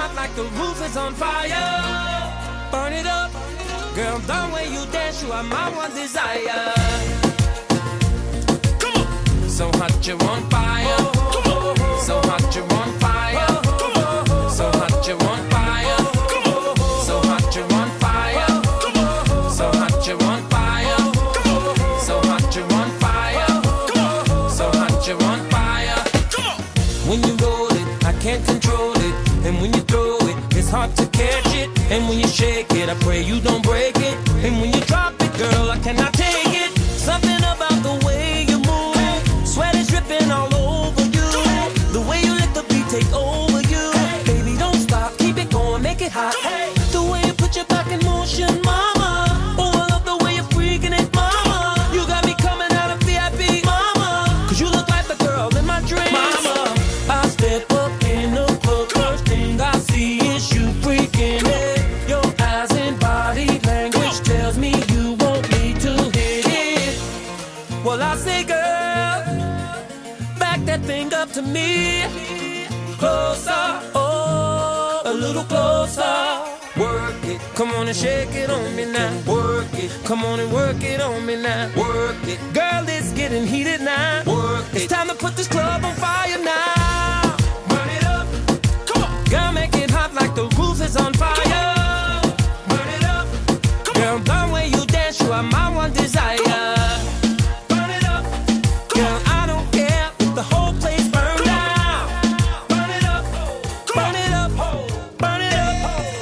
hot like the roof is on fire. Burn it up, girl, the way you dance, you are my one desire. Come on. So hot you're on fire. Come on. So hot you're on fire. Come on. So hot you're on fire. Come on. So hot you're on fire. Come on. So hot you're on fire. Come on. So hot you're on fire. Come on. So hot you're on fire. Come on. When you roll it, I can't control it. And when you throw it, it's hard to catch it. And when you shake it, I pray you don't break it. And when you drop it, girl, I cannot take it. Something about the way you move, sweat is dripping all over you. The way you let the beat take over you. Baby, don't stop, keep it going, make it hot. The way you put your back in motion, mama. Oh, I love the way you're freaking it, mama. You got me coming out of VIP, mama. Cause you look like the girl in my dreams, mama. I step up in the club, first thing I see is you freaking it. Your eyes and body language tells me you want me to hit it. Well, I say, girl, back that thing up to me. Closer, oh, a little closer. Work it, come on and shake it on me now. Work it, come on and work it on me now. Work it, girl, it's getting heated now. Work it, it's time to put this club on fire now. Burn it up, come on. Girl, make it hot like the roof is on fire. Burn it up, girl, the way you dance, you are my one desire. Burn it up, girl, I don't care if the whole place burn down. Burn it up, burn it up, burn it up.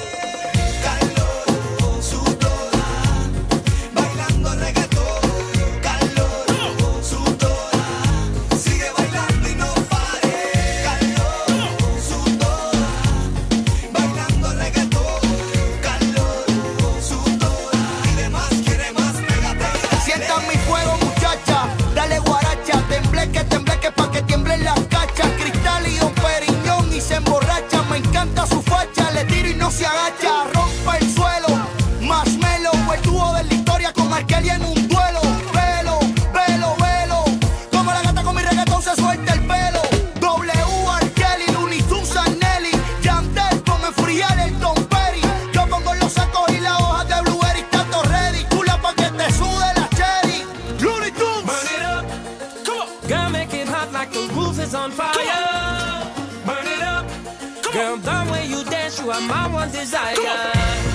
Calor, sudora, bailando reggaetón. Calor, sudora, sigue bailando y no pare. Calor, sudora, bailando reggaetón. Calor, sudora, pide más, quiere más, pégate. Sientan mi fuego, muchacha, dale guaracha, tembleque pa' que tiemblen las cachas. Cristal y un periñón y se emborracha. Me encanta su facha, le tiro y no se agacha. Rompe el suelo, Marshmello, el dúo de la historia con Arkeli en un duelo. Velo, velo, velo, como la gata con mi reggaetón se suelta el pelo. W, Arkeli, Looney Tunes, Nelly, Yandel con enfriar el Don Perry. Yo pongo los sacos y las hojas de blueberry, tanto ready. Cula pa' que te sude la cherry. Looney Tunes. Burn it up, come on. Girl, make it hot like the roof is on fire. Burn it up, girl, the way you dance, you are my one desire.